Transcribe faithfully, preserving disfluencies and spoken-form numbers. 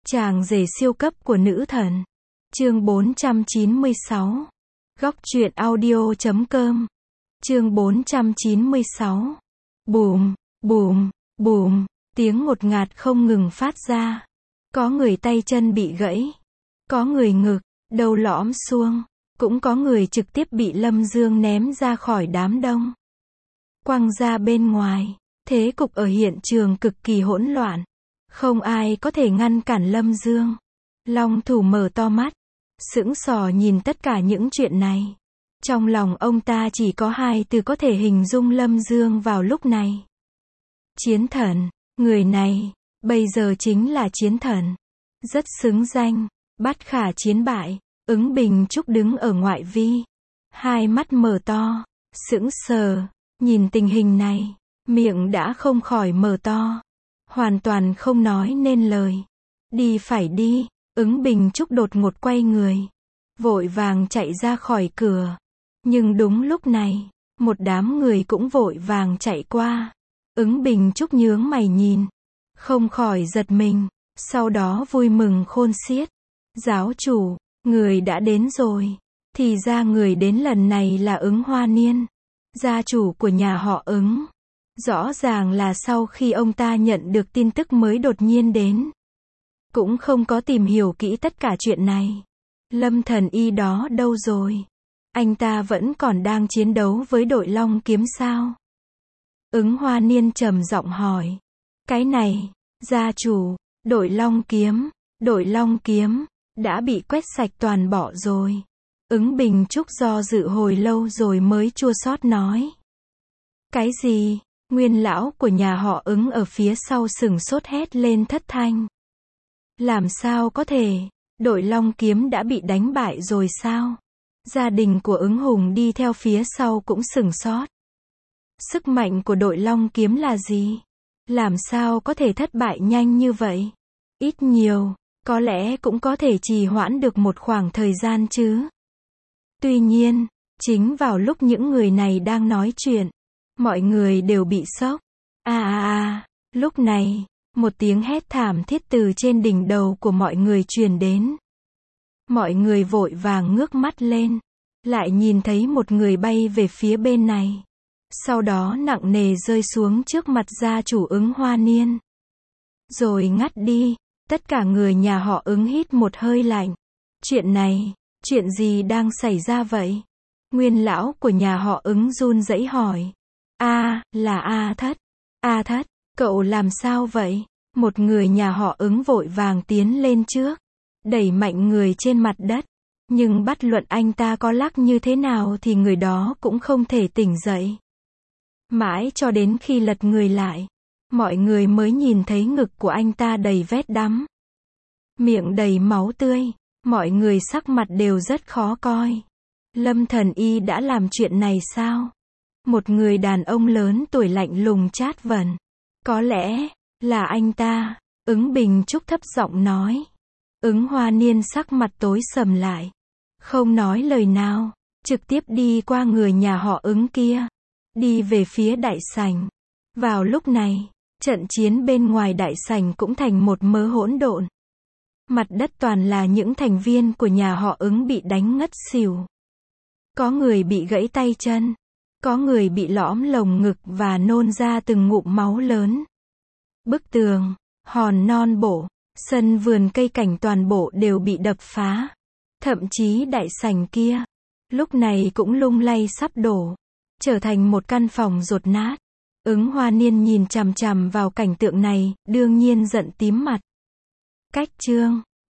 Chàng rể siêu cấp của nữ thần. Chương bốn trăm chín mươi sáu. Góc truyện audio chấm com. Chương bốn trăm chín mươi sáu. Bùm, bùm, bùm, tiếng ngột ngạt không ngừng phát ra. Có người tay chân bị gãy, có người ngực, đầu lõm xuông, cũng có người trực tiếp bị Lâm Dương ném ra khỏi đám đông, quăng ra bên ngoài. Thế cục ở hiện trường cực kỳ hỗn loạn, không ai có thể ngăn cản Lâm Dương. Long Thủ mở to mắt, sững sờ nhìn tất cả những chuyện này. Trong lòng ông ta chỉ có hai từ có thể hình dung Lâm Dương vào lúc này: chiến thần. Người này, bây giờ chính là chiến thần. Rất xứng danh, bát khả chiến bại. Ứng Bình Trúc đứng ở ngoại vi, hai mắt mở to, sững sờ, nhìn tình hình này, miệng đã không khỏi mở to, hoàn toàn không nói nên lời. Đi phải đi. Ứng Bình Trúc đột ngột quay người, vội vàng chạy ra khỏi cửa. Nhưng đúng lúc này, một đám người cũng vội vàng chạy qua. Ứng Bình Trúc nhướng mày nhìn, không khỏi giật mình, sau đó vui mừng khôn xiết. Giáo chủ, người đã đến rồi. Thì ra người đến lần này là Ứng Hoa Niên, gia chủ của nhà họ Ứng. Rõ ràng là sau khi ông ta nhận được tin tức mới đột nhiên đến, cũng không có tìm hiểu kỹ tất cả chuyện này. Lâm Thần Y đó đâu rồi? Anh ta vẫn còn đang chiến đấu với đội Long Kiếm sao? Ứng Hoa Niên trầm giọng hỏi. Cái này, gia chủ, đội Long Kiếm, đội Long Kiếm đã bị quét sạch toàn bộ rồi. Ứng Bình Trúc do dự hồi lâu rồi mới chua xót nói. Cái gì? Nguyên lão của nhà họ Ứng ở phía sau sửng sốt hét lên thất thanh. Làm sao có thể? Đội Long Kiếm đã bị đánh bại rồi sao? Gia đình của Ứng Hùng đi theo phía sau cũng sửng sốt. Sức mạnh của đội Long Kiếm là gì? Làm sao có thể thất bại nhanh như vậy? Ít nhiều, có lẽ cũng có thể trì hoãn được một khoảng thời gian chứ. Tuy nhiên, chính vào lúc những người này đang nói chuyện, mọi người đều bị sốc. À à à, lúc này, một tiếng hét thảm thiết từ trên đỉnh đầu của mọi người truyền đến. Mọi người vội vàng ngước mắt lên, lại nhìn thấy một người bay về phía bên này. Sau đó nặng nề rơi xuống trước mặt gia chủ Ứng Hoa Niên. Rồi ngắt đi. Tất cả người nhà họ Ứng hít một hơi lạnh. Chuyện này, chuyện gì đang xảy ra vậy? Nguyên lão của nhà họ Ứng run rẩy hỏi. A, là A Thất. A Thất, cậu làm sao vậy? Một người nhà họ Ứng vội vàng tiến lên trước, đẩy mạnh người trên mặt đất. Nhưng bất luận anh ta có lắc như thế nào thì người đó cũng không thể tỉnh dậy. Mãi cho đến khi lật người lại, mọi người mới nhìn thấy ngực của anh ta đầy vết đắm, miệng đầy máu tươi. Mọi người sắc mặt đều rất khó coi. Lâm Thần Y đã làm chuyện này sao? Một người đàn ông lớn tuổi lạnh lùng chát vẩn. Có lẽ là anh ta. Ứng Bình Trúc thấp giọng nói. Ứng Hoa Niên sắc mặt tối sầm lại, không nói lời nào, trực tiếp đi qua người nhà họ Ứng kia, đi về phía đại sảnh. Vào lúc này, trận chiến bên ngoài đại sảnh cũng thành một mớ hỗn độn. Mặt đất toàn là những thành viên của nhà họ Ứng bị đánh ngất xỉu. Có người bị gãy tay chân, có người bị lõm lồng ngực và nôn ra từng ngụm máu lớn. Bức tường, hòn non bộ, sân vườn cây cảnh toàn bộ đều bị đập phá. Thậm chí đại sảnh kia, lúc này cũng lung lay sắp đổ, trở thành một căn phòng dột nát. Ứng Hoa Niên nhìn chằm chằm vào cảnh tượng này, đương nhiên giận tím mặt. Cách chương